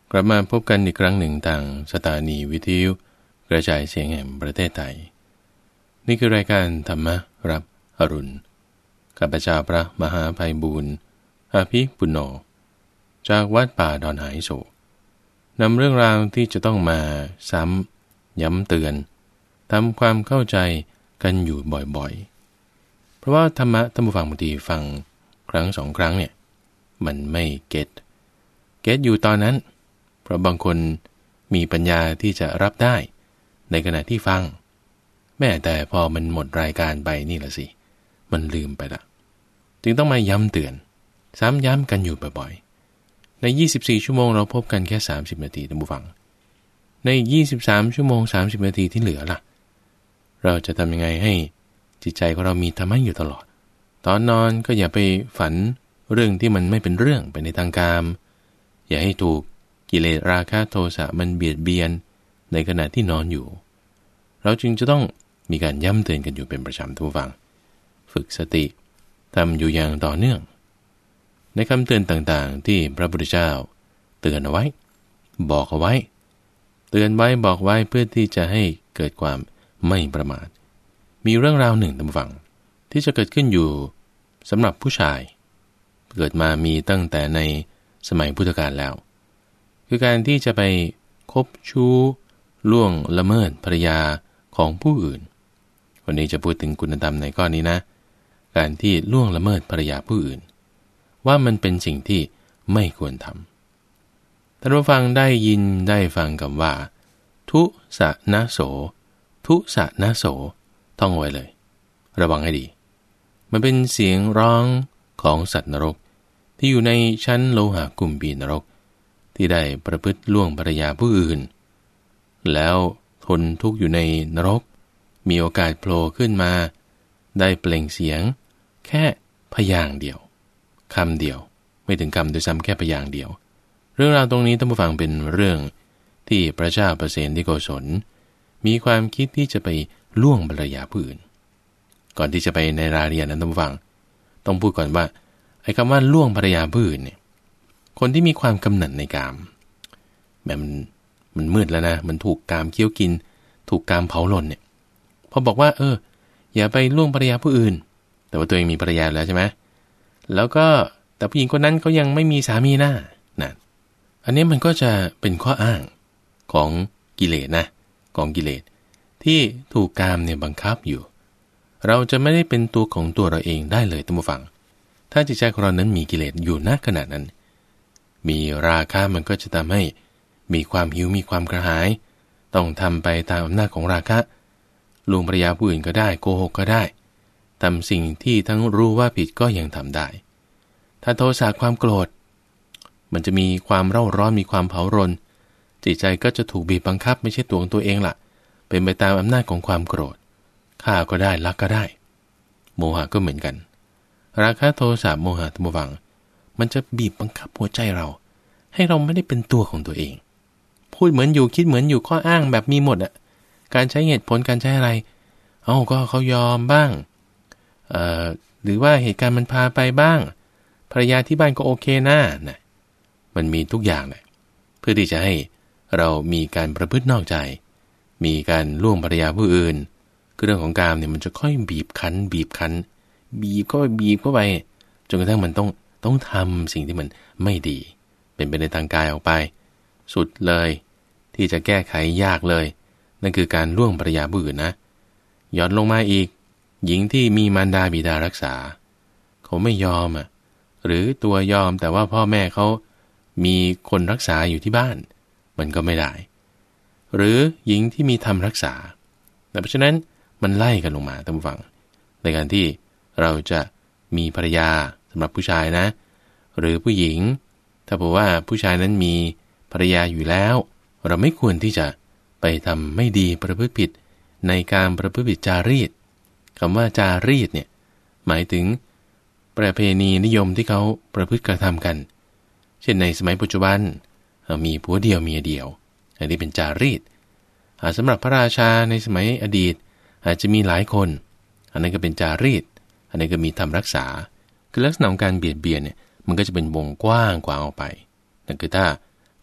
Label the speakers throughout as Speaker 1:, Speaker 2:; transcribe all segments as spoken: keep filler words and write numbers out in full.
Speaker 1: กลับมาพบกันอีกครั้งหนึ่งทางสถานีวิทยุกระจายเสียงแห่งประเทศไทยนี่คือรายการธรรมรับอรุณข้าพเจ้าพระมหาไพบูลย์อาภิปุณโญจากวัดป่าดอนหายโศกนำเรื่องราวที่จะต้องมาซ้ำย้ำเตือนทำความเข้าใจกันอยู่บ่อยๆเพราะว่าธรรมะท่านผู้ฟังบางทีฟังครั้งสองครั้งเนี่ยมันไม่เก็ตเก็ตอยู่ตอนนั้นเพราะบางคนมีปัญญาที่จะรับได้ในขณะที่ฟังแม้แต่พอมันหมดรายการไปนี่แหละสิมันลืมไปละจึงต้องมาย้ำเตือนซ้ำย้ำกันอยู่บ่อยๆในยี่สิบสี่ชั่วโมงเราพบกันแค่สามสิบนาทีท่านผู้ฟังในยี่สิบสามชั่วโมงสามสิบนาทีที่เหลือล่ะเราจะทำยังไงให้จิตใจของเรามีธรรมะอยู่ตลอดตอนนอนก็อย่าไปฝันเรื่องที่มันไม่เป็นเรื่องไปในทางกามอย่าให้ถูกกิเลสราคะโทสะมันเบียดเบียนในขณะที่นอนอยู่เราจึงจะต้องมีการย้ำเตือนกันอยู่เป็นประจำทุกฝังฝึกสติทำอยู่อย่างต่อเนื่องในคำเตือนต่างๆที่พระพุทธเจ้าเตือนเอาไว้บอกเอาไว้เตือนไว้บอกไว้เพื่อที่จะให้เกิดความไม่ประมาทมีเรื่องราวหนึ่งท่านผู้ฟังที่จะเกิดขึ้นอยู่สำหรับผู้ชายเกิดมามีตั้งแต่ในสมัยพุทธกาลแล้วคือการที่จะไปคบชู้ล่วงละเมิดภรรยาของผู้อื่นวันนี้จะพูดถึงคุณธรรมในข้อนี้นะการที่ล่วงละเมิดภรรยาผู้อื่นว่ามันเป็นสิ่งที่ไม่ควรทำท่านผู้ฟังได้ยินได้ฟังกับว่าทุสะนะโสทุสะนะโสท่องไว้เลยระวังให้ดีมันเป็นเสียงร้องของสัตว์นรกที่อยู่ในชั้นโลหะกุมพีนรกที่ได้ประพฤติล่วงภรรยาผู้อื่นแล้วทนทุกข์อยู่ในนรกมีโอกาสโผล่ขึ้นมาได้เปล่งเสียงแค่พยางค์เดียวคำเดียวไม่ถึงคำโดยซ้ำแค่พยางค์เดียวเรื่องราวตรงนี้ท่านผู้ฟังเป็นเรื่องที่พระเจ้าประเสนที่โกศลมีความคิดที่จะไปล่วงภรรยาผู้อื่นก่อนที่จะไปในรายละเอียดนั้นท่านผู้ฟังต้องพูดก่อนว่าไอ้คำว่าล่วงภรรยาผู้อื่นเนี่ยคนที่มีความกำหนัดในกามแบบมันมันมืดแล้วนะมันถูกกามเคี้ยวกินถูกกามเผาหล่นเนี่ยพอบอกว่าเอออย่าไปล่วงภรรยาผู้อื่นแต่ว่าตัวเองมีภรรยาแล้วใช่ไหมแล้วก็แต่ผู้หญิงคนนั้นเขายังไม่มีสามีนะนั่นอันนี้มันก็จะเป็นข้ออ้างของกิเลสนะของกิเลสที่ถูกกามเนี่ยบังคับอยู่เราจะไม่ได้เป็นตัวของตัวเราเองได้เลยท่านผู้ฟังถ้าจิตใจของเรานั้นมีกิเลสอยู่ณขณะนั้นมีราคะมันก็จะทำให้มีความหิวมีความกระหายต้องทำไปตามอำนาจของราคะลวงภรรยาผู้อื่นก็ได้โกหกก็ได้ทำสิ่งที่ทั้งรู้ว่าผิดก็ยังทำได้ถ้าโทสะความโกรธมันจะมีความเร่าร้อนมีความเผารนจิตใจก็จะถูกบีบบังคับไม่ใช่ตัวของตัวเองล่ะเป็นไปตามอำนาจของความโกรธฆ่าก็ได้ลักก็ได้โมหะก็เหมือนกันราคะโทสะโมหะทั้งหมดมันจะบีบบังคับหัวใจเราให้เราไม่ได้เป็นตัวของตัวเองพูดเหมือนอยู่คิดเหมือนอยู่ข้ออ้างแบบมีหมดอ่ะการใช้เหตุผลการใช้อะไรเอ้าก็เขายอมบ้างเอ่อหรือว่าเหตุการณ์มันพาไปบ้างภรรยาที่บ้านก็โอเคนะน่ะมันมีทุกอย่างแหละเพื่อที่จะให้เรามีการประพฤตินอกใจมีการล่วงภรรยาผู้อื่นคือเรื่องของกามเนี่ยมันจะค่อยบีบคั้นบีบคั้นบีบเข้าไปบีบเข้าไปจนกระทั่งมันต้องต้องทำสิ่งที่มันไม่ดีเป็นไปในทางกายออกไปสุดเลยที่จะแก้ไขยากเลยนั่นคือการล่วงภรรยาผู้อื่นนะย้อนลงมาอีกหญิงที่มีมารดาบิดารักษาเขาไม่ยอมอ่ะหรือตัวยอมแต่ว่าพ่อแม่เขามีคนรักษาอยู่ที่บ้านมันก็ไม่ได้หรือหญิงที่มีธรรมรักษาแต่เพราะฉะนั้นมันไล่กันลงมาท่านผู้ฟังในการที่เราจะมีภรรยาสำหรับผู้ชายนะหรือผู้หญิงถ้าบอกว่าผู้ชายนั้นมีภรรยาอยู่แล้วเราไม่ควรที่จะไปทำไม่ดีประพฤติผิดในการประพฤติผิดจารีตคำว่าจารีตเนี่ยหมายถึงประเพณีนิยมที่เขาประพฤติกระทำกันเช่นในสมัยปัจจุบันมีผัวเดียวเมียเดียวอันนี้เป็นจารีตสำหรับพระราชาในสมัยอดีตอาจจะมีหลายคนอันนั้นก็เป็นจารีตอันนี้ก็มีธรรมรักษาคือลักษณะของการเบียดเบียนเนี่ยมันก็จะเป็นวงกว้างกว่าออกไปนั่นคือถ้า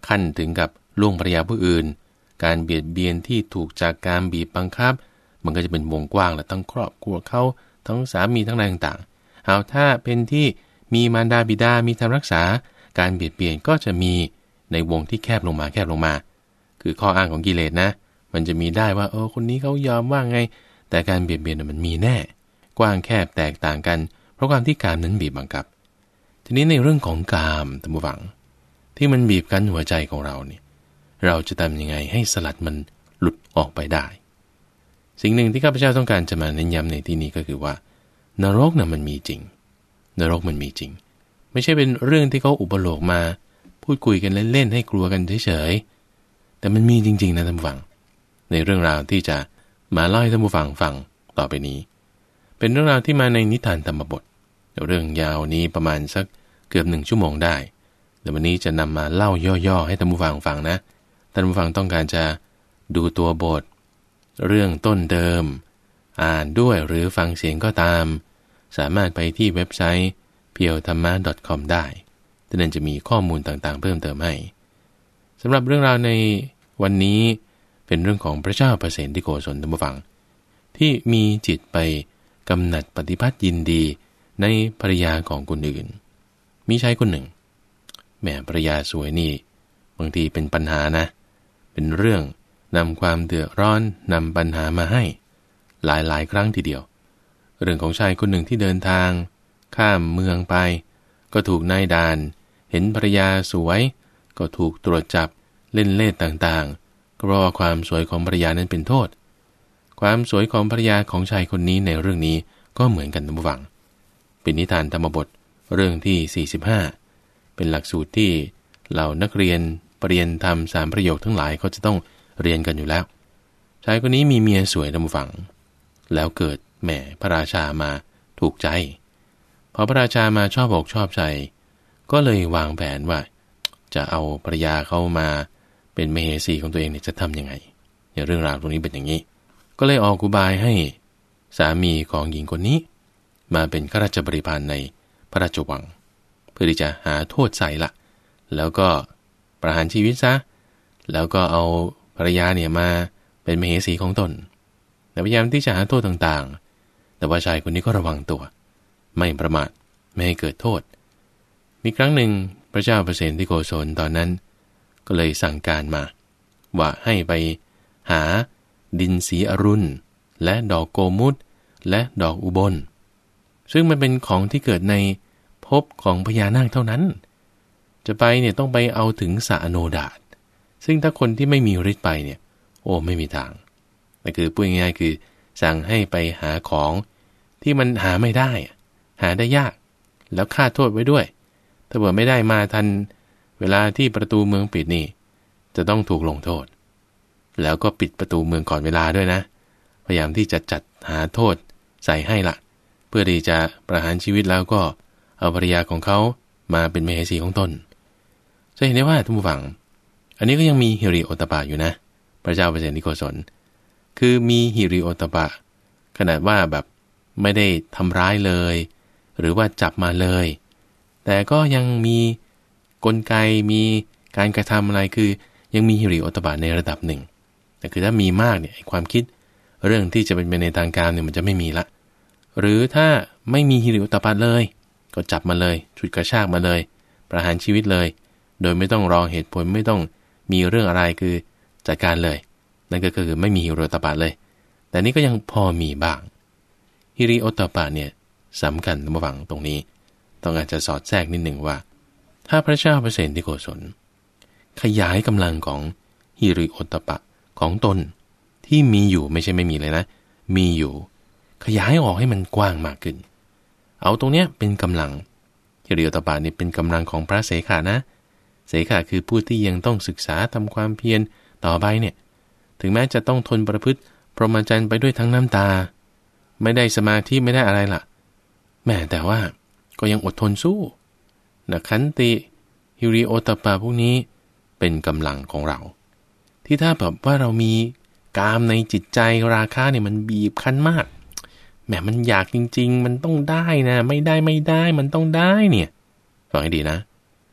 Speaker 1: ขั้นถึงกับล่วงภรรยาผู้อื่นการเบียดเบียนที่ถูกจากการบีบบังคับมันก็จะเป็นวงกว้างและทั้งครอบครัวเขาทั้งสามีทั้งอะไรต่างๆเอาถ้าเป็นที่มีมารดาบิดามีทำรักษาการเบียดเบียนก็จะมีในวงที่แคบลงมาแคบลงมาคือข้ออ้างของกิเลสนะมันจะมีได้ว่าเออคนนี้เขายอมว่าไงแต่การเบียดเบียนมันมีแน่กว้างแคบแตกต่างกันเพราะความที่กามนั้นบีบบังคับทีนี้ในเรื่องของกามท่านผู้ฟังที่มันบีบคั้นหัวใจของเราเนี่ยเราจะทำยังไงให้สลัดมันหลุดออกไปได้สิ่งหนึ่งที่ข้าพเจ้าต้องการจะมาเน้นย้ำในที่นี้ก็คือว่านรกน่ะมันมีจริงนรกมันมีจริงไม่ใช่เป็นเรื่องที่เขาอุปโลกมาพูดคุยกันเล่นๆให้กลัวกันเฉยๆแต่มันมีจริงๆนะท่านผู้ฟังในเรื่องราวที่จะมาเล่าให้ท่านผู้ฟังฟังต่อไปนี้เป็นเรื่องราวที่มาในนิทานธรรมบทเรื่องยาวนี้ประมาณสักเกือบหนึ่งชั่วโมงได้แต่วันนี้จะนำมาเล่าย่อๆให้ท่านผู้ฟังฟังนะท่านผู้ฟังต้องการจะดูตัวบทเรื่องต้นเดิมอ่านด้วยหรือฟังเสียงก็ตามสามารถไปที่เว็บไซต์ เพียวธรรมะ ดอท คอม ได้ที่นั่นจะมีข้อมูลต่างๆเพิ่มเติมให้สำหรับเรื่องราวในวันนี้เป็นเรื่องของพระเจ้าประเสนที่โกศลท่านผู้ฟังที่มีจิตไปกำหนัดปฏิพัทธ์ยินดีในภรรยาของคนอื่นมีชายคนหนึ่งแม่ภรรยาสวยนี่บางทีเป็นปัญหานะเป็นเรื่องนำความเดือดร้อนนำปัญหามาให้หลายๆครั้งทีเดียวเรื่องของชายคนหนึ่งที่เดินทางข้ามเมืองไปก็ถูกนายด่านเห็นภรรยาสวยก็ถูกตรวจจับเล่นเล่ห์ต่างๆก็เพราะว่าความสวยของภรรยานั้นเป็นโทษความสวยของภรรยาของชายคนนี้ในเรื่องนี้ก็เหมือนกันท่านผู้ฟังเป็นนิทานธรรมบทเรื่องที่สี่สิบห้าเป็นหลักสูตรที่เหล่านักเรียนปริญญาธรรมสามประโยคทั้งหลายเขาจะต้องเรียนกันอยู่แล้วชายคนนี้มีเมียสวยท่านผู้ฟังแล้วเกิดแหมพระราชามาถูกใจพอพระราชามาชอบอกชอบใจก็เลยวางแผนว่าจะเอาภรรยาเขามาเป็นมเหสีของตัวเองเนี่ยจะทำยังไงเนี่ยเรื่องราวตรงนี้เป็นอย่างนี้ก็เลยออกอุบายให้สามีของหญิงคนนี้มาเป็นข้าราชบริพารในพระราชวังเพื่อที่จะหาโทษใส่ละแล้วก็ประหารชีวิตซะแล้วก็เอาภรรยาเนี่ยมาเป็นมเหสีของตนแต่พยายามที่จะหาโทษต่างๆแต่ว่าชายคนนี้ก็ระวังตัวไม่ประมาทไม่ให้เกิดโทษมีครั้งหนึ่งพระเจ้าประเสนที่โกศลตอนนั้นก็เลยสั่งการมาว่าให้ไปหาดินสีอรุณและดอกโกมุตและดอกอุบลซึ่งมันเป็นของที่เกิดในภพของพญานาคเท่านั้นจะไปเนี่ยต้องไปเอาถึงสระอโนดาตซึ่งถ้าคนที่ไม่มีฤทธิ์ไปเนี่ยโอ้ไม่มีทางแต่คือพูดง่ายๆคือสั่งให้ไปหาของที่มันหาไม่ได้หาได้ยากแล้วคาดโทษไว้ด้วยถ้าเกิดไม่ได้มาทันเวลาที่ประตูเมืองปิดนี่จะต้องถูกลงโทษแล้วก็ปิดประตูเมืองก่อนเวลาด้วยนะพยายามที่จะจัดหาโทษใส่ให้ละเพื่อที่จะประหารชีวิตแล้วก็เอาภรรยาของเขามาเป็นมเหสีของตนจะเห็นได้ว่าท่านผู้ฟังอันนี้ก็ยังมีหิริโอตปะอยู่นะพระเจ้าประเสนที่โกศลคือมีหิริโอตปะขนาดว่าแบบไม่ได้ทำร้ายเลยหรือว่าจับมาเลยแต่ก็ยังมีกลไกมีการกระทำอะไรคือยังมีหิริโอตปะในระดับหนึ่งแต่คือถ้ามีมากเนี่ยความคิดเรื่องที่จะเป็นไปในทางการเนี่ยมันจะไม่มีละหรือถ้าไม่มีหิริโอตปะเลยก็จับมาเลยฉุดกระชากมาเลยประหารชีวิตเลยโดยไม่ต้องรอเหตุผลไม่ต้องมีเรื่องอะไรคือจัดการเลยนั่นก็คือไม่มีหิริโอตปะเลยแต่นี่ก็ยังพอมีบ้างหิริโอตปะเนี่ยสำคัญระหว่างตรงนี้ต้องการจะสอดแทรกนิดหนึ่งว่าถ้าพระเจ้าประเสนที่โกศลขยายกำลังของหิริโอตปะของตนที่มีอยู่ไม่ใช่ไม่มีเลยนะมีอยู่ขยายออกให้มันกว้างมากขึ้นเอาตรงเนี้ยเป็นกำลังหิริโอตปะนี่เป็นกำลังของพระเสขะนะเสขะคือผู้ที่ยังต้องศึกษาทำความเพียรต่อไปเนี่ยถึงแม้จะต้องทนประพฤติพรหมจรรย์ไปด้วยทั้งน้ำตาไม่ได้สมาธิไม่ได้อะไรล่ะแม้แต่ว่าก็ยังอดทนสู้นะขันติหิริโอตปะพวกนี้เป็นกำลังของเราที่ถ้าแบบว่าเรามีกามในจิตใจราคะเนี่ยมันบีบคั้นมากแหมมันอยากจริงๆมันต้องได้นะไม่ได้ไม่ได้มันต้องได้เนี่ยฟังให้ดีนะ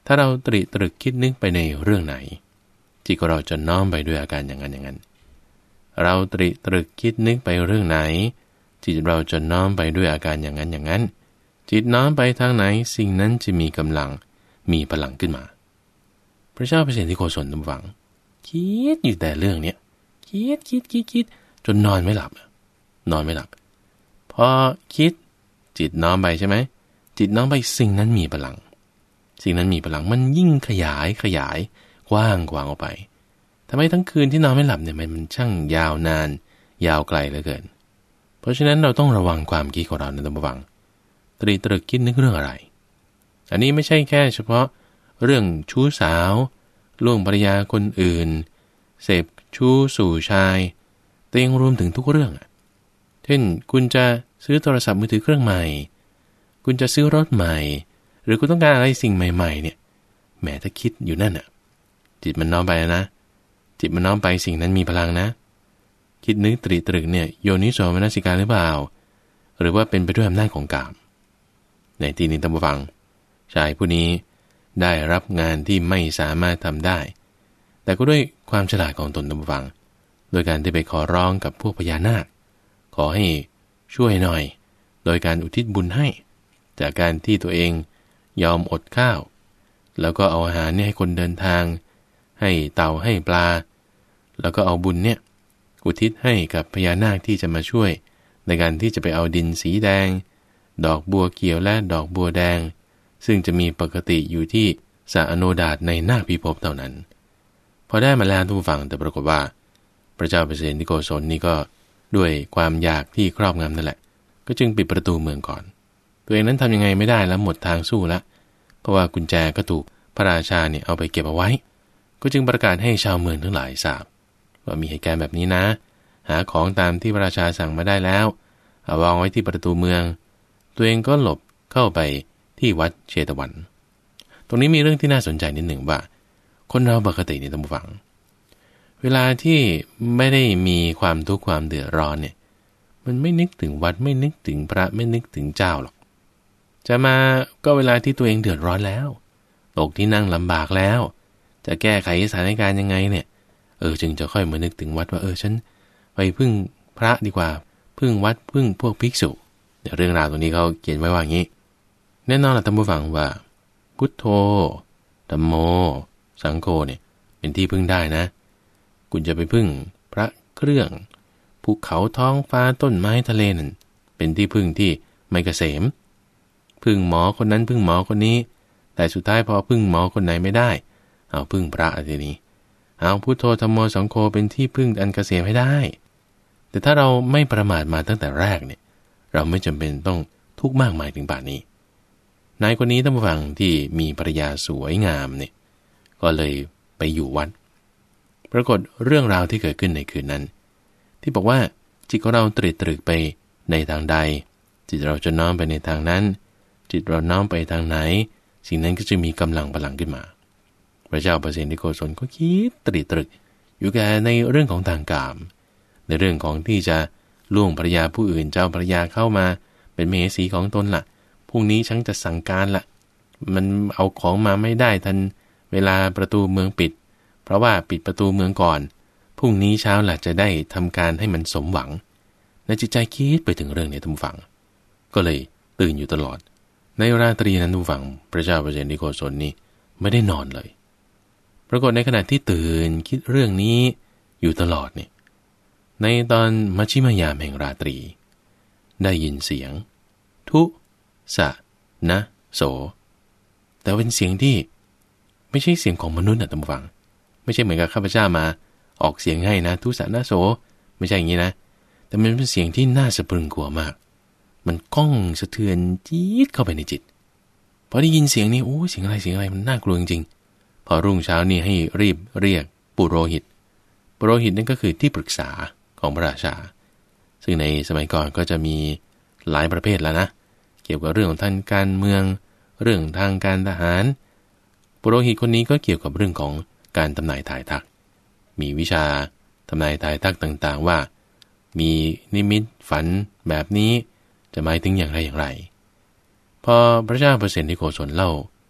Speaker 1: ถ้าเราตรีตรึกคิดนึกไปในเรื่องไหนจิตของเราจะน้อมไปด้วยอาการอย่างนั้นอย่างนั้นเราตรีตรึกคิดนึกไปเรื่องไหนจิตเราจะน้อมไปด้วยอาการอย่างนั้นอย่างนั้นจิตน้อมไปทางไหนสิ่งนั้นจะมีกำลังมีพลังขึ้นมาพระเจ้าเปรตที่โกศลฟังคิดอยู่แต่เรื่องเนี้ยคิดคิดคิดคิดจนนอนไม่หลับนอนไม่หลับพอคิดจิตน้อมไปใช่ไหมจิตน้อมไปสิ่งนั้นมีพลังสิ่งนั้นมีพลังมันยิ่งขยายขยายกว้างกว้างออกไปทำให้ทั้งคืนที่นอนไม่หลับเนี่ยมันช่างยาวนานยาวไกลเหลือเกินเพราะฉะนั้นเราต้องระวังความคิดของเราในระวังตรีตรึกคิดนึกเรื่องอะไรอันนี้ไม่ใช่แค่เฉพาะเรื่องชู้สาวล่วงภรรยาคนอื่นเสพชู้สู่ชายแต่ยังรวมถึงทุกเรื่องเช่นคุณจะซื้อโทรศัพท์มือถือเครื่องใหม่คุณจะซื้อรถใหม่หรือคุณต้องการอะไรสิ่งใหม่ๆเนี่ยแหมถ้าคิดอยู่นั่นน่ะจิตมันน้อมไปนะจิตมันน้อมไปสิ่งนั้นมีพลังนะคิดนึกตรีตรึกเนี่ยโยนิโสมนสิการหรือเปล่าหรือว่าเป็นไปด้วยอำนาจของกามในที่นี้ท่านผู้ฟังชายผู้นี้ได้รับงานที่ไม่สามารถทำได้แต่ก็ด้วยความฉลาดของตนท่านผู้ฟังโดยการที่ไปขอร้องกับพวกพญานาคขอให้ช่วยหน่อยโดยการอุทิศบุญให้จากการที่ตัวเองยอมอดข้าวแล้วก็เอาอาหารเนี่ยให้คนเดินทางให้เต่าให้ปลาแล้วก็เอาบุญเนี่ยอุทิศให้กับพญานาคที่จะมาช่วยในการที่จะไปเอาดินสีแดงดอกบัวเขียวและดอกบัวแดงซึ่งจะมีปกติอยู่ที่สระอโนดาตในนาคพิภพเท่านั้นพอได้มาแล้วทุกฝั่งแต่ปรากฏว่าพระเจ้าเปรตที่โกศลนี่ก็ด้วยความอยากที่ครอบงำนั่นแหละก็จึงปิดประตูเมืองก่อนตัวเองนั้นทำยังไงไม่ได้แล้วหมดทางสู้ละเพราะว่ากุญแจก็ถูกพระราชาเนี่ยเอาไปเก็บเอาไว้ก็จึงประกาศให้ชาวเมืองทั้งหลายทราบว่ามีเหตุการณ์แบบนี้นะหาของตามที่พระราชาสั่งมาได้แล้วเอาวางไว้ที่ประตูเมืองตัวเองก็หลบเข้าไปที่วัดเชตวันตรงนี้มีเรื่องที่น่าสนใจนิดหนึ่งว่าคนเราปกติเนี่ยท่านผู้ฟังเวลาที่ไม่ได้มีความทุกข์ความเดือดร้อนเนี่ยมันไม่นึกถึงวัดไม่นึกถึงพระไม่นึกถึงเจ้าหรอกจะมาก็เวลาที่ตัวเองเดือดร้อนแล้วตกที่นั่งลำบากแล้วจะแก้ไขสถานการณ์ยังไงเนี่ยเออจึงจะค่อยมานึกถึงวัดว่าเออฉันไปพึ่งพระดีกว่าพึ่งวัดพึ่งพวกภิกษุเดี๋ยวเรื่องราวตรงนี้เขาเขียนไว้ว่าอย่างนี้แน่นอนล่ะท่านผู้ฟังว่าพุทโธธัมโมสังโฆเนี่ยเป็นที่พึ่งได้นะคุณจะไปพึ่งพระเครื่องภูเขาท้องฟ้าต้นไม้ทะเลนั่นเป็นที่พึ่งที่ไม่เกษมพึ่งหมอคนนั้นพึ่งหมอคนนี้แต่สุดท้ายพอพึ่งหมอคนไหนไม่ได้เอาพึ่งพระทีนี้เอาพุทโธธัมโมสังโฆเป็นที่พึ่งอันเกษมให้ได้แต่ถ้าเราไม่ประมาทมาตั้งแต่แรกเนี่ยเราไม่จำเป็นต้องทุกข์มากมายถึงป่านนี้นายคนนี้ท่านผู้ฟังที่มีภรรยาสวยงามเนี่ยก็เลยไปอยู่วัดปรากฏเรื่องราวที่เกิดขึ้นในคืนนั้นที่บอกว่าจิตของเราตรึกตรึกไปในทางใดจิตเราจะน้อมไปในทางนั้นจิตเราน้อมไปทางไหนสิ่งนั้นก็จะมีกำลังพลังขึ้นมาพระเจ้าเปรตที่โกศลก็คิดตรึกตรึกอยู่แค่ในเรื่องของทางกามในเรื่องของที่จะล่วงภรรยาผู้อื่นเจ้าภรรยาเข้ามาเป็นมเหสีของตนล่ะพรุ่งนี้ฉันจะสั่งการละมันเอาของมาไม่ได้ทันเวลาประตูเมืองปิดเพราะว่าปิดประตูเมืองก่อนพรุ่งนี้เช้าล่ะจะได้ทำการให้มันสมหวังในจิตใจคิดไปถึงเรื่องนี้ท่านผู้ฟังก็เลยตื่นอยู่ตลอดในราตรีนั้นท่านผู้ฟังพระเจ้าเปรตที่โกศลนี่ไม่ได้นอนเลยปรากฏในขณะที่ตื่นคิดเรื่องนี้อยู่ตลอดเนี่ยในตอนมัชฌิมยามแห่งราตรีได้ยินเสียงทุสะนะโสแต่เป็นเสียงที่ไม่ใช่เสียงของมนุษย์นะท่านผู้ฟังไม่ใช่เหมือนกับข้าพเจ้ามาออกเสียงให้นะทุสะนะโสไม่ใช่อย่างนี้นะแต่มันเป็นเสียงที่น่าสะพรึงกลัวมากมันก้องสะเทือนจี๊ดเข้าไปในจิตพอได้ยินเสียงนี้โอ้เสียงอะไรเสียงอะไรมันน่ากลัวจริงๆพอรุ่งเช้านี่ให้รีบเรียกปุโรหิตปุโรหิตนั่นก็คือที่ปรึกษาของพระราชาซึ่งในสมัยก่อนก็จะมีหลายประเภทแล้วนะเกี่ยวกับเรื่องของทางการเมืองเรื่องทางการทหารปุโรหิตคนนี้ก็เกี่ยวกับเรื่องของการทำนายทายทักมีวิชาทำนายทายทักต่างๆว่ามีนิมิตฝันแบบนี้จะหมายถึงอย่างไรอย่างไรพอพระเจ้าเปรตที่โกศลเล่า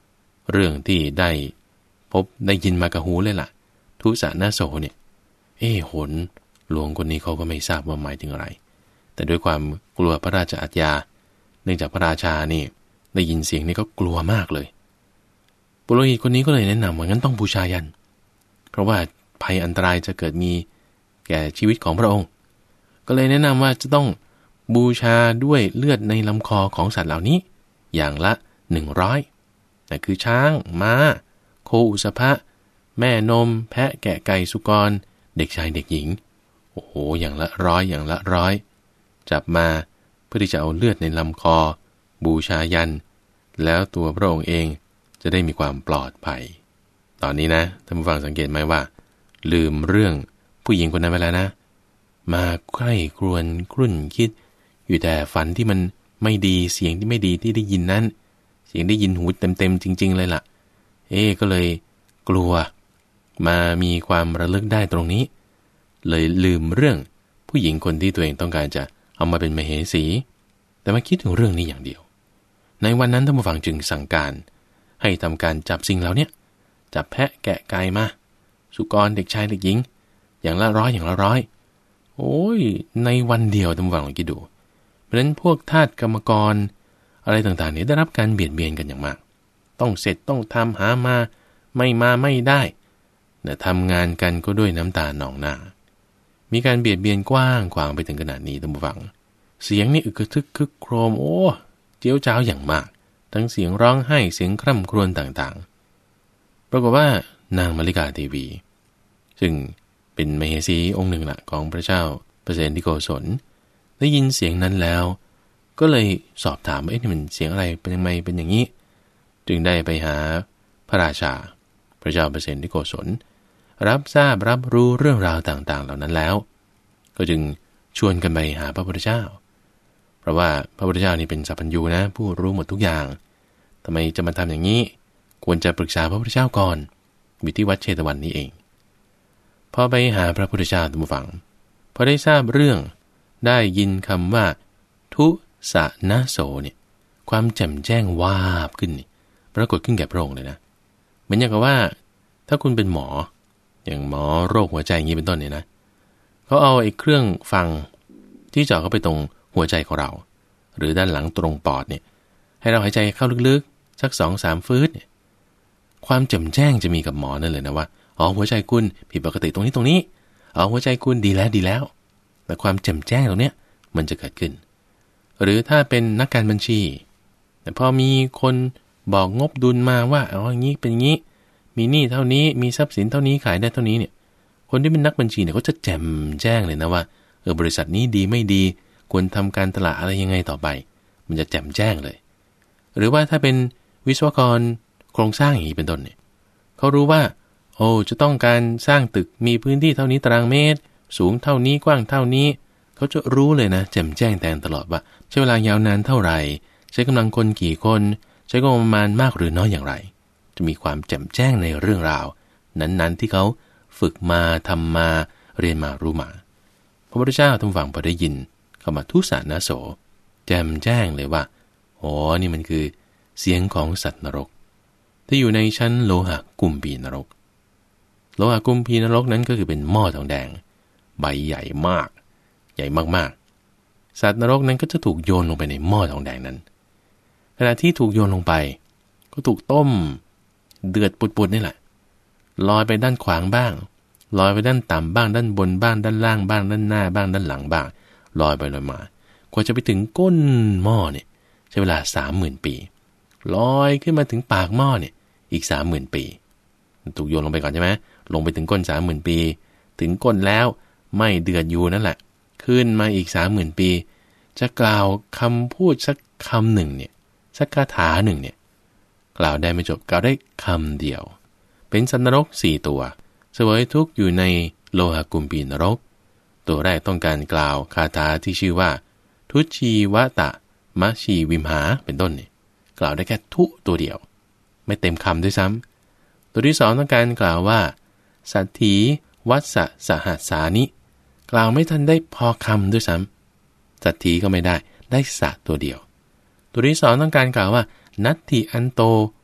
Speaker 1: เรื่องที่ได้พบได้ยินมากระหูเลยล่ะทุสนาโสเนี่ยเอ้หนหลวงคนนี้เขาก็ไม่ทราบว่าหมายถึงอะไรแต่ด้วยความกลัวพระราชอาญาเนื่องจากพระราชานี่ได้ยินเสียงนี้ก็กลัวมากเลยปุโรหิตคนนี้ก็เลยแนะนำว่างั้นต้องบูชายันเพราะว่าภัยอันตรายจะเกิดมีแก่ชีวิตของพระองค์ก็เลยแนะนำว่าจะต้องบูชาด้วยเลือดในลำคอของสัตว์เหล่านี้อย่างละหนึ่งร้อยนั่นคือช้างม้าโคอุสภะแม่นมแพะแกะไก่สุกรเด็กชายเด็กหญิงโอ้โหอย่างละร้อยอย่างละร้อยจับมาเพื่อที่จะเอาเลือดในลำคอบูชายันแล้วตัวพระองค์เองจะได้มีความปลอดภัยตอนนี้นะท่านผู้ฟังสังเกตไหมว่าลืมเรื่องผู้หญิงคนนั้นไปแล้วนะมาใกล้ครวญครุ่นคิดอยู่แต่ฝันที่มันไม่ดีเสียงที่ไม่ดีที่ได้ยินนั้นเสียงได้ยินหูเต็มๆจริงๆเลยล่ะเอ๊ก็เลยกลัวมามีความระลึกได้ตรงนี้เลยลืมเรื่องผู้หญิงคนที่ตัวเองต้องการจะเอามาเป็นมเหสีแต่มาคิดถึงเรื่องนี้อย่างเดียวในวันนั้นท่านผู้ฟังจึงสั่งการให้ทำการจับสิ่งเหล่านี้จับแพะแกะไก่มาสุกรเด็กชายเด็กหญิงอย่างละร้อยอย่างละร้อยโอ้ยในวันเดียวท่านผู้ฟังลองคิดดูเพราะฉะนั้นพวกทาสกรรมกรอะไรต่างๆนี้ได้รับการเบียดเบียนกันอย่างมากต้องเสร็จต้องทำหามาไม่มาไม่ได้แต่ทำงานกันก็ด้วยน้ำตาหนองหน้ามีการเบียดเบียนกว้างขวางไปถึงขนาดนี้ท่านผู้ฟังเสียงนี่อึกกระทึกคึกโครมโอ้เจียวจ้าวอย่างมากทั้งเสียงร้องไห้เสียงคร่ำครวญต่างๆปรากฏว่านางมลิกาเทวีซึ่งเป็นมเหสีองค์หนึ่งละของพระเจ้าเปรตที่โกศลได้ยินเสียงนั้นแล้วก็เลยสอบถามว่าเอ๊ะนี่มันเสียงอะไรเป็นยังไงเป็นอย่างนี้จึงได้ไปหาพระราชาพระเจ้าเปรตที่โกศลรับทราบรับรู้เรื่องราวต่างๆเหล่านั้นแล้วก็จึงชวนกันไปหาพระพุทธเจ้าเพราะว่าพระพุทธเจ้านี่เป็นสัพพัญญูนะผู้รู้หมดทุกอย่างทำไมจะมาทำอย่างนี้ควรจะปรึกษาพระพุทธเจ้าก่อนอยู่ที่วัดเชตวันนี้เองพอไปหาพระพุทธเจ้าท่านผู้ฟังพอได้ทราบเรื่องได้ยินคำว่าทุสนาโสเนี่ยความแจ่มแจ้งวาบขึ้นนี่ปรากฏขึ้นแก่พระองค์เลยนะเหมือนอย่างกับว่าถ้าคุณเป็นหมออย่างหมอโรคหัวใจอย่างนี้เป็นต้นเนี่ยนะเขาเอาไอ้เครื่องฟังที่เจาะเข้าไปตรงหัวใจของเราหรือด้านหลังตรงปอดเนี่ยให้เราหายใจเข้าลึกๆสัก สองถึงสาม ฟืดเนี่ยความแจ่มแจ้งจะมีกับหมอนั่นเลยนะว่าอ๋อหัวใจคุณผิดปกติตรงนี้ตรงนี้อ๋อหัวใจคุณดีแล้วดีแล้วแต่ความแจ่มแจ้งตรงเนี้ยมันจะเกิดขึ้นหรือถ้าเป็นนักการบัญชีแต่พอมีคนบอกงบดุลมาว่าอ๋ออย่างนี้เป็นอย่างนี้มีหนี้เท่านี้มีทรัพย์สินเท่านี้ขายได้เท่านี้เนี่ยคนที่เป็นนักบัญชีเนี่ยเขาจะแจ่มแจ้งเลยนะว่าเออบริษัทนี้ดีไม่ดีควรทำการตลาดอะไรยังไงต่อไปมันจะแจ่มแจ้งเลยหรือว่าถ้าเป็นวิศวกรโครงสร้างอย่างนี้เป็นต้นเนี่ยเขารู้ว่าโอ้จะต้องการสร้างตึกมีพื้นที่เท่านี้ตารางเมตรสูงเท่านี้กว้างเท่านี้เขาจะรู้เลยนะแจ่มแจ้งแทงตลอดว่าใช้เวลายาวนานเท่าไหร่ใช้กำลังคนกี่คนใช้งบประมาณมากหรือน้อยอย่างไรจะมีความแจ่มแจ้งในเรื่องราวนั้นๆที่เขาฝึกมาทำมาเรียนมารู้มาพระพุทธเจ้าท่านฟังพอได้ยินเข้ามาทุสนาโสแจ่มแจ้งเลยว่าอ๋อนี่มันคือเสียงของสัตว์นรกที่อยู่ในชั้นโลหะกุมพีนรกโลหะกุมพีนรกนั้นก็คือเป็นหม้อทองแดงใบใหญ่มากใหญ่มากๆสัตว์นรกนั้นก็จะถูกโยนลงไปในหม้อทองแดงนั้นขณะที่ถูกโยนลงไปก็ถูกต้มเดือดปุดๆนี่แหละลอยไปด้านขวางบ้างลอยไปด้านต่ำบ้างด้านบนบ้างด้านล่างบ้างด้านหน้าบ้างด้านหลังบ้างลอยไปลอยมากว่าจะไปถึงก้นหม้อเนี่ยใช้เวลา สามหมื่น ปีลอยขึ้นมาถึงปากหม้อเนี่ยอีก สามหมื่น ปีถูกโยนลงไปก่อนใช่ไหมลงไปถึงก้น สามหมื่น ปีถึงก้นแล้วไม่เดือดอยู่นั่นแหละขึ้นมาอีก สามหมื่น ปีจะกล่าวคำพูดสักคำหนึ่งเนี่ยสักคาถาหนึ่งเนี่ยกล่าวได้ไม่จบกล่าวได้คำเดียวเป็นสัตว์นรกสี่ตัวเสวยทุกข์อยู่ในโลหะกุมพีนรกตัวแรกต้องการกล่าวคาถาที่ชื่อว่าทุชีวตะมะชีวิมหาเป็นต้นเนี่ยกล่าวได้แค่ทุตัวเดียวไม่เต็มคำด้วยซ้ำตัวที่สองต้องการกล่าวว่าสัตถีวัสสะสหัสสานิกล่าวไม่ทันได้พอคำด้วยซ้ำสัตถีก็ไม่ได้ได้สะตัวเดียวตัวที่สองต้องการกล่าวว่านัตถิอันโต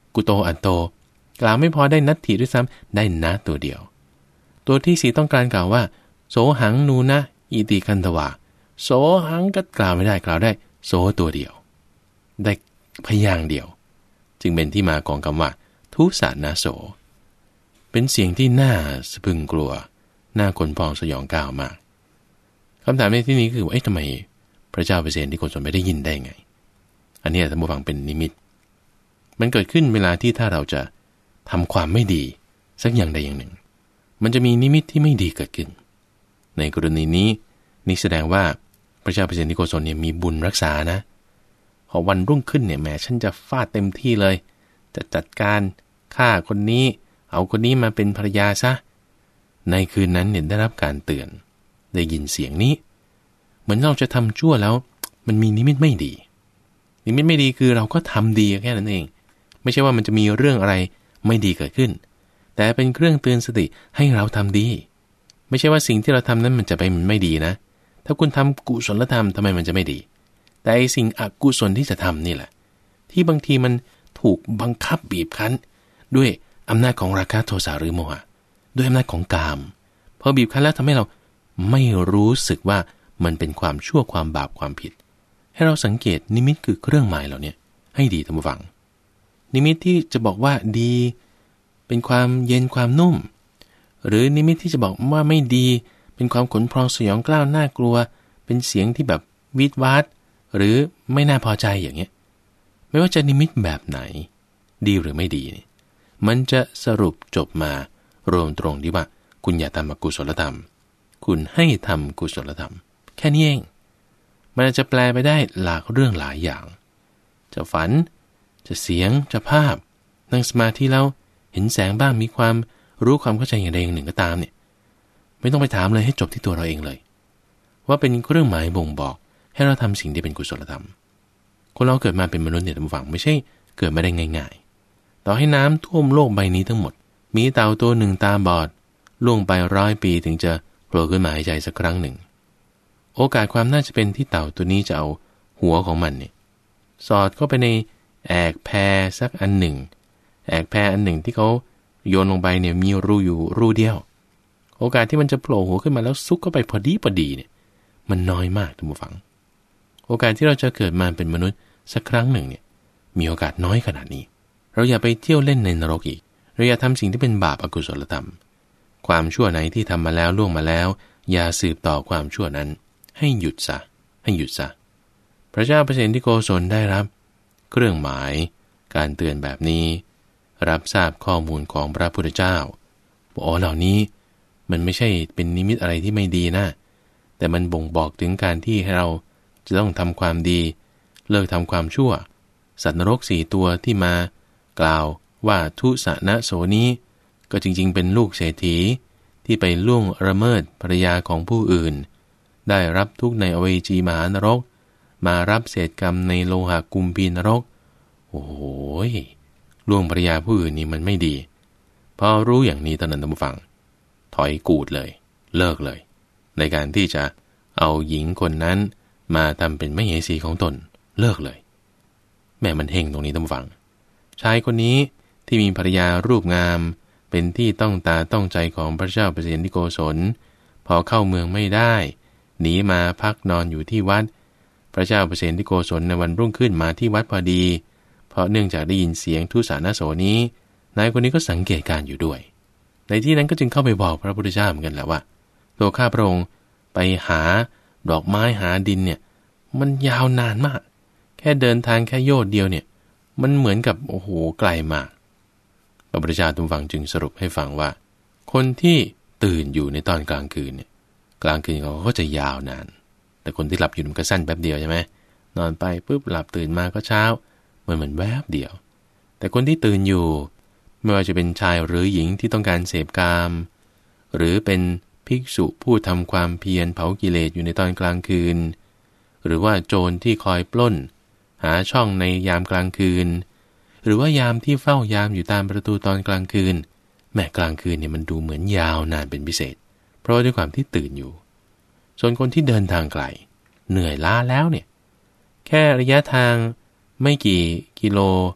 Speaker 1: กุโตอัตโตกล่าวไม่พอได้นัตถิด้วยซ้ำได้นะตัวเดียวตัวที่สี่ต้องการกล่าวว่าโสหังนูนะอิติคันธวะโสหังก็กล่าวไม่ได้กล่าวได้โสตัวเดียวได้พยางค์เดียวจึงเป็นที่มาของคำว่าทุสานาโสเป็นเสียงที่น่าสะพรึงกลัวน่าขนพองสยองก้าวมากคำถามในที่นี้คือว่าเอ๊ะทำไมพระเจ้าเปรตที่โกศลไม่ได้ยินได้ไงอันนี้ท่านผู้ฟังเป็นนิมิตมันเกิดขึ้นเวลาที่ถ้าเราจะทำความไม่ดีสักอย่างใดอย่างหนึ่งมันจะมีนิมิตที่ไม่ดีเกิดขึ้นในกรณีนี้นี่แสดงว่าพระเจ้าเปรตที่โกศลเนี่ยมีบุญรักษานะพอวันรุ่งขึ้นเนี่ยแหมฉันจะฟาดเต็มที่เลยจะจัดการฆ่าคนนี้เอาคนนี้มาเป็นภรรยาซะในคืนนั้นเนี่ยได้รับการเตือนได้ยินเสียงนี้เหมือนเราจะทำชั่วแล้วมันมีนิมิตไม่ดีนิมิตไม่ดีคือเราก็ทำดีแค่นั้นเองไม่ใช่ว่ามันจะมีเรื่องอะไรไม่ดีเกิดขึ้นแต่เป็นเครื่องเตือนสติให้เราทำดีไม่ใช่ว่าสิ่งที่เราทำนั้นมันจะไปมันไม่ดีนะถ้าคุณทำกุศลธรรมทำไมมันจะไม่ดีแต่ไอ้สิ่งอกุศลที่จะทำนี่แหละที่บางทีมันถูกบังคับบีบคั้นด้วยอำนาจของราคะโทสะหรือโมหะด้วยอำนาจของกามพอบีบคั้นแล้วทำให้เราไม่รู้สึกว่ามันเป็นความชั่วความบาปความผิดให้เราสังเกตนิมิตคือเครื่องหมายเหล่านี้ให้ดีท่านผู้ฟังนิมิตที่จะบอกว่าดีเป็นความเย็นความนุ่มหรือนิมิตที่จะบอกว่าไม่ดีเป็นความขนพองสยองกล้าวน่ากลัวเป็นเสียงที่แบบวิดวาดหรือไม่น่าพอใจอย่างเงี้ยไม่ว่าจะนิมิตแบบไหนดีหรือไม่ดีนี่มันจะสรุปจบมารวมตรงที่ว่าคุณอย่าทำอกุศลธรรมคุณให้ทำกุศลธรรมแค่นี้เองมันจะแปลไปได้หลากเรื่องหลายอย่างจะฝันจะเสียงจะภาพนั่งสมาธิแล้วเห็นแสงบ้างมีความรู้ความเข้าใจอย่างใดอย่างหนึ่งก็ตามเนี่ยไม่ต้องไปถามเลยให้จบที่ตัวเราเองเลยว่าเป็นเครื่องหมายบ่งบอกให้เราทำสิ่งที่เป็นกุศลธรรมคนเราเกิดมาเป็นมนุษย์เนี่ยท่านผู้ฟังไม่ใช่เกิดมาได้ง่ายๆต่อให้น้ำท่วมโลกใบนี้ทั้งหมดมีเต่าตัวหนึ่งตาบอดล่วงไปร้อยปีถึงจะโผล่ขึ้นมาหายใจสักครั้งหนึ่งโอกาสความน่าจะเป็นที่เต่าตัวนี้จะเอาหัวของมันเนี่ยสอดเข้าไปในแอกแพสักอันหนึ่งแอกแพอันหนึ่งที่เขาโยนลงไปเนี่ยมีรูอยู่รูเดียวโอกาสที่มันจะโผล่หัวขึ้นมาแล้วซุกเข้าไปพอดีพอดีเนี่ยมันน้อยมากท่านผู้ฟังโอกาสที่เราจะเกิดมาเป็นมนุษย์สักครั้งหนึ่งเนี่ยมีโอกาสน้อยขนาดนี้เราอย่าไปเที่ยวเล่นในนรกอีกเราอย่าทำสิ่งที่เป็นบาปอกุศลธรรมความชั่วไหนที่ทำมาแล้วล่วงมาแล้วอย่าสืบต่อความชั่วนั้นให้หยุดซะให้หยุดซะพระเจ้าเปรตที่โกศลได้รับเครื่องหมายการเตือนแบบนี้รับทราบข้อมูลของพระพุทธเจ้าบอกอ๋อเหล่านี้มันไม่ใช่เป็นนิมิตอะไรที่ไม่ดีนะแต่มันบ่งบอกถึงการที่ให้เราจะต้องทำความดีเลิกทำความชั่วสัตว์นรกสี่ตัวที่มากล่าวว่าทุสะนะโสนี้ก็จริงๆเป็นลูกเศรษฐีที่ไปล่วงละเมิดภรรยาของผู้อื่นได้รับทุกข์ในอเวจีมหานรกมารับเศษกรรมในโลหะกุมพีนรกโอ้โหล่วงภรรยาผู้อื่นนี่มันไม่ดีพอรู้อย่างนี้ตอนนั้นท่านผู้ฟังถอยกูดเลยเลิกเลยในการที่จะเอาหญิงคนนั้นมาทำเป็นมเหสีของตนเลิกเลยแม่มันเฮงตรงนี้ท่านผู้ฟังชายคนนี้ที่มีภรรยารูปงามเป็นที่ต้องตาต้องใจของพระเจ้าเปรตที่โกศลพอเข้าเมืองไม่ได้หนีมาพักนอนอยู่ที่วัดพระเจ้าเปรตที่โกศลในวันรุ่งขึ้นมาที่วัดพอดีเพราะเนื่องจากได้ยินเสียงทุสานะโสนี้นายคนนี้ก็สังเกตการอยู่ด้วยในที่นั้นก็จึงเข้าไปบอกพระพุทธเจ้าเหมือนกันแหละว่าตัวข้าพระองค์ไปหาดอกไม้หาดินเนี่ยมันยาวนานมากแค่เดินทางแค่โยชน์เดียวเนี่ยมันเหมือนกับโอ้โหไกลมากพระพุทธเจ้าทุกฝังจึงสรุปให้ฟังว่าคนที่ตื่นอยู่ในตอนกลางคืนเนี่ยกลางคืนเขาก็จะยาวนานแต่คนที่หลับอยู่มันก็สั้นแป๊บเดียวใช่ไหมนอนไปปุ๊บหลับตื่นมาก็เช้ามันเหมือนแวบเดียวแต่คนที่ตื่นอยู่ไม่ว่าจะเป็นชายหรือหญิงที่ต้องการเสพกามหรือเป็นภิกษุผู้ทำความเพียรเผากิเลสอยู่ในตอนกลางคืนหรือว่าโจรที่คอยปล้นหาช่องในยามกลางคืนหรือว่ายามที่เฝ้ายามอยู่ตามประตูตอนกลางคืนแม้กลางคืนเนี่ยมันดูเหมือนยาวนานเป็นพิเศษเพราะด้วยความที่ตื่นอยู่ส่วนคนที่เดินทางไกลเหนื่อยล้าแล้วเนี่ยแค่ระยะทางไม่กี่กิโล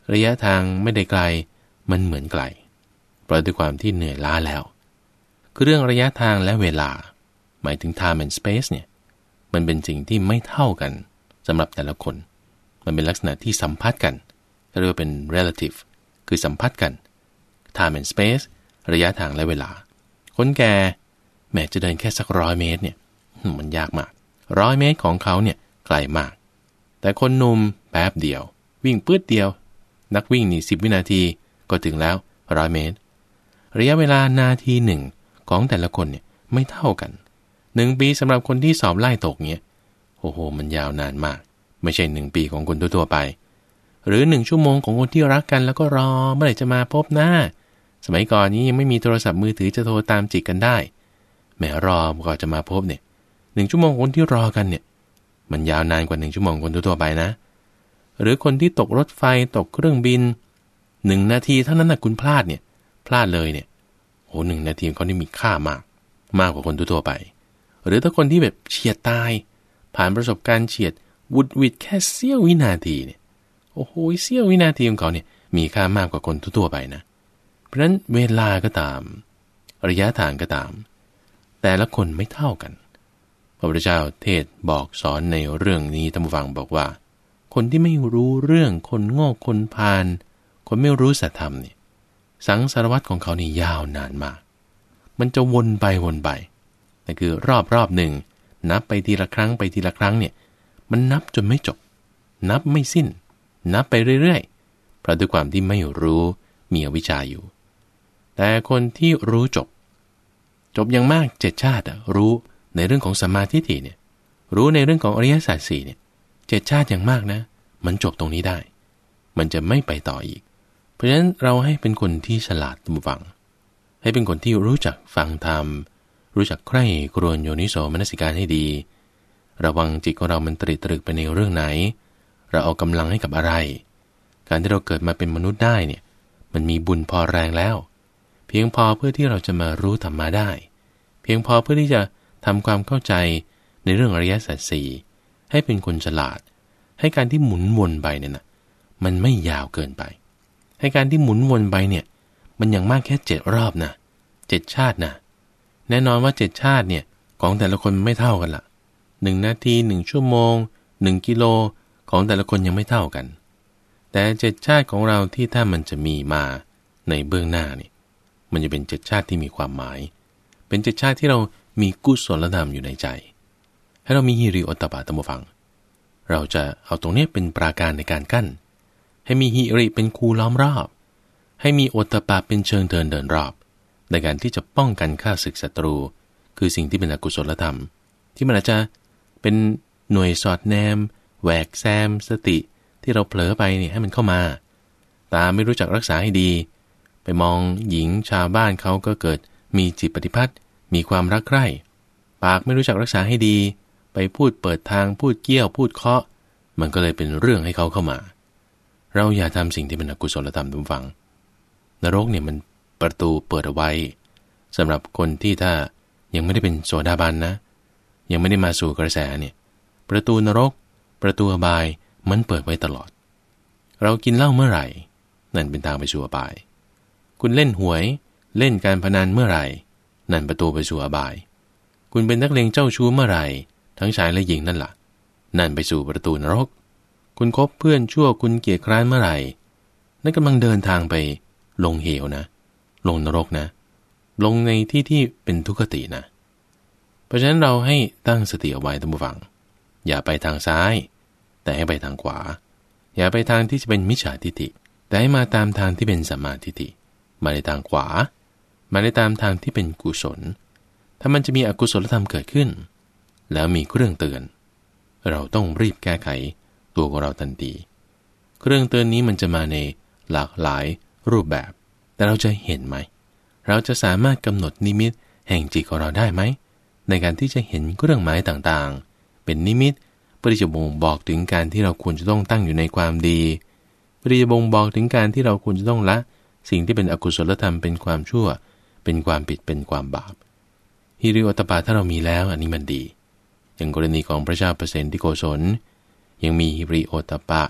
Speaker 1: ระยะทางไม่ได้ไกลมันเหมือนไกลเพราะด้วยความที่เหนื่อยล้าแล้วคือเรื่องระยะทางและเวลาหมายถึง time and space เนี่ยมันเป็นสิ่งที่ไม่เท่ากันสำหรับแต่ละคนมันเป็นลักษณะที่สัมพัทธ์กันเรียกว่าเป็น relative คือสัมพัทธ์กัน time and space ระยะทางและเวลาคนแก่แม้จะเดินแค่สักร้อยเมตรเนี่ยมันยากมากร้อยเมตรของเขาเนี่ยไกลมากแต่คนหนุ่มแป๊บเดียววิ่งปื๊ดเดียวนักวิ่งนี่สิบวินาทีก็ถึงแล้วร้อยเมตรระยะเวลานาทีหนึ่งของแต่ละคนเนี่ยไม่เท่ากันหนึ่งปีสำหรับคนที่สอบไล่ตกเนี่ยโอ้โหมันยาวนานมากไม่ใช่หนึ่งปีของคนทั่วๆไปหรือหนึ่งชั่วโมงของคนที่รักกันแล้วก็รอเมื่อไหร่จะมาพบหน้าสมัยก่อนนี้ยังไม่มีโทรศัพท์มือถือจะโทรตามจิกกันได้แม้รอก่อนจะมาพบเนี่ยหนึ่งชั่วโมงคนที่รอกันเนี่ยมันยาวนานกว่าหนึ่งชั่วโมงคนทั่วๆไปนะหรือคนที่ตกรถไฟตกเครื่องบินหนึ่งนาทีเท่านั้นนะคุณพลาดเนี่ยพลาดเลยเนี่ยโอ้หนึ่งนาทีเขานี่มีค่ามากมากกว่าคนทั่วๆไปหรือถ้าคนที่แบบเฉียดตายผ่านประสบการณ์เฉียดวุดวิดแค่เสี้ยววินาทีเนี่ยโอ้โหเสี้ยววินาทีของเขาเนี่ยมีค่ามากกว่าคนทั่วๆไปนะเพราะฉะนั้นเวลาก็ตามระยะทางก็ตามแต่ละคนไม่เท่ากันพระพุทธเจ้าเทศบอกสอนในเรื่องนี้ท่านผู้ฟังบอกว่าคนที่ไม่รู้เรื่องคนโง่คนพาลคนไม่รู้สัจธรรมเนี่ยสังสารวัฏของเขานี่ยาวนานมากมันจะวนไปวนไปนั่นคือรอบรอบหนึ่งนับไปทีละครั้งไปทีละครั้งเนี่ยมันนับจนไม่จบนับไม่สิ้นนับไปเรื่อยๆเพราะด้วยความที่ไม่รู้มีอวิชชาอยู่แต่คนที่รู้จบจบอย่างมากเจ็ดชาติอะรู้ในเรื่องของสัมมาทิฏฐิเนี่ยรู้ในเรื่องของอริยสัจสี่เนี่ยเจ็ดชาติอย่างมากนะมันจบตรงนี้ได้มันจะไม่ไปต่ออีกเพราะฉะนั้นเราให้เป็นคนที่ฉลาดตั้งฟังให้เป็นคนที่รู้จักฟังธรรมรู้จักใคร่ครวญโยนิโสมนสิการให้ดีระวังจิตของเรามันตรึกตรึกไปในเรื่องไหนเราเอากำลังให้กับอะไรการที่เราเกิดมาเป็นมนุษย์ได้เนี่ยมันมีบุญพอแรงแล้วเพียงพอเพื่อที่เราจะมารู้ธรรมะได้เพียงพอเพื่อที่จะทำความเข้าใจในเรื่องอริยสัจสี่ให้เป็นคนฉลาดให้การที่หมุนวนไปเนี่ยนะมันไม่ยาวเกินไปให้การที่หมุนวนไปเนี่ยมันอย่างมากแค่เจ็ดรอบนะเจ็ดชาตินะแน่นอนว่าเจ็ดชาติเนี่ยของแต่ละคนไม่เท่ากันละหนึ่งนาทีหนึ่งชั่วโมงหนึ่งกิโลของแต่ละคนยังไม่เท่ากันแต่เจ็ดชาติของเราที่ถ้ามันจะมีมาในเบื้องหน้านี่มันจะเป็นเจ็ดชาติที่มีความหมายเป็นเจ็ดชาติที่เรามีกุศลธรรมอยู่ในใจให้เรามีฮิริโอตตปปะตัมโมฟังเราจะเอาตรงนี้เป็นปราการในการกั้นให้มีฮิริเป็นคูล้อมรอบให้มีโอตตปปะเป็นเชิงเดินเดินรอบในการที่จะป้องกันฆ่าศึกศัตรูคือสิ่งที่เป็นอกุศลธรรมที่มันอาจจะเป็นหน่วยสอดแนมแหวกแซมสติที่เราเผลอไปเนี่ยให้มันเข้ามาตาไม่รู้จักรักษาให้ดีไปมองหญิงชาวบ้านเขาก็เกิดมีจิตปฏิภัทธ์มีความรักใคร่ปากไม่รู้จักรักษาให้ดีไปพูดเปิดทางพูดเกี้ยวพูดเคาะมันก็เลยเป็นเรื่องให้เขาเข้ามาเราอย่าทำสิ่งที่เป็นอกุศลธรรมทุกฝังนรกเนี่ยมันประตูเปิดเอาไว้สำหรับคนที่ถ้ายังไม่ได้เป็นโสดาบันนะยังไม่ได้มาสู่กระแสเนี่ยประตูนรกประตูอบายมันเปิดไว้ตลอดเรากินเหล้าเมื่อไหร่นั่นเป็นทางไปสู่อบายคุณเล่นหวยเล่นการพนันเมื่อไหร่นั่นประตูไปสู่อบายคุณเป็นนักเลงเจ้าชู้เมื่อไหร่ทั้งชายและหญิงนั่นล่ะนั่นไปสู่ประตูนรกคุณคบเพื่อนชั่วคุณเกียจคร้านเมื่อไหร่นั่นกำลังเดินทางไปลงเหวนะลงนรกนะลงในที่ที่เป็นทุกขตินะเพราะฉะนั้นเราให้ตั้งสติเอาไว้ท่านผู้ฟังอย่าไปทางซ้ายแต่ให้ไปทางขวาอย่าไปทางที่จะเป็นมิจฉาทิฏฐิแต่ให้มาตามทางที่เป็นสัมมาทิฏฐิมาในทางขวามาในตามทางที่เป็นกุศลถ้ามันจะมีอกุศลธรรมเกิดขึ้นแล้วมีเครื่องเตือนเราต้องรีบแก้ไขตัวของเราทันทีเครื่องเตือนนี้มันจะมาในหลากหลายรูปแบบแต่เราจะเห็นไหมเราจะสามารถกำหนดนิมิตแห่งจิตของเราได้ไหมในการที่จะเห็นเครื่องหมายต่างๆเป็นนิมิตเพื่อจะบ่งบอกถึงการที่เราควรจะต้องตั้งอยู่ในความดีเพื่อจะบ่งบอกถึงการที่เราควรจะต้องละสิ่งที่เป็นอกุศลธรรมเป็นความชั่วเป็นความผิดเป็นความบาปฮิริโอตตปปะถ้าเรามีแล้วอันนี้มันดีอย่างกรณีของพระเจ้าเปรตที่โกศลยังมีฮิริโอตตปปะ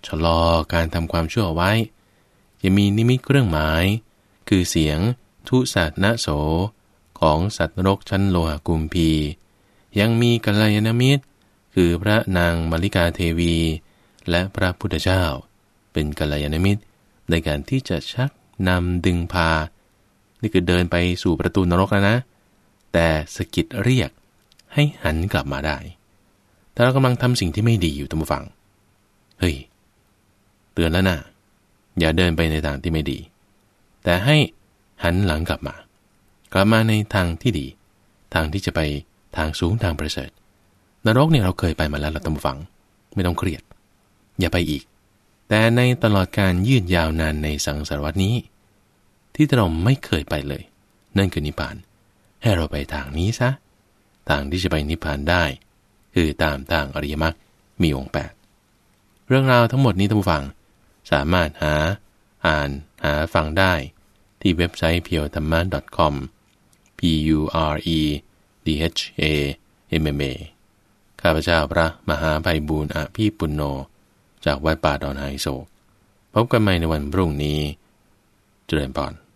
Speaker 1: ชะลอการทำความชั่วไว้จะมีนิมิตเครื่องหมายคือเสียงทุสัตนะโสของสัตว์นรกชั้นโลหกุมพียังมีกัลยาณมิตรคือพระนางมัลลิกาเทวีและพระพุทธเจ้าเป็นกัลยาณมิตรในการที่จะชักนำดึงพานี่คือเดินไปสู่ประตูนรกแล้วนะแต่สะกิดเรียกให้หันกลับมาได้ถ้าเรากำลังทำสิ่งที่ไม่ดีอยู่ท่านผู้ฟังเฮ้ยเตือนแล้วนะอย่าเดินไปในทางที่ไม่ดีแต่ให้หันหลังกลับมากลับมาในทางที่ดีทางที่จะไปทางสูงทางประเสริฐนรกเนี่ยเราเคยไปมาแล้วเราท่านผู้ฟังไม่ต้องเครียดอย่าไปอีกแต่ในตลอดการยืดยาวนานในสังสารวัฏนี้ที่เราไม่เคยไปเลยนั่นคือนิพพานให้เราไปทางนี้ซะทางที่จะไปนิพพานได้คือตามทางอริยมรรคมีองค์แปดเรื่องราวทั้งหมดนี้ท่านผู้ฟังสามารถหาอ่านหาฟังได้ที่เว็บไซต์ เพียวธรรมะ .com p u r e d h a m m a ข้าพเจ้าพระมหาไพบูลย์อภิปุณโญจากวัดป่าดอนไฮโศกพบกันใหม่ในวันพรุ่งนี้เจริญพร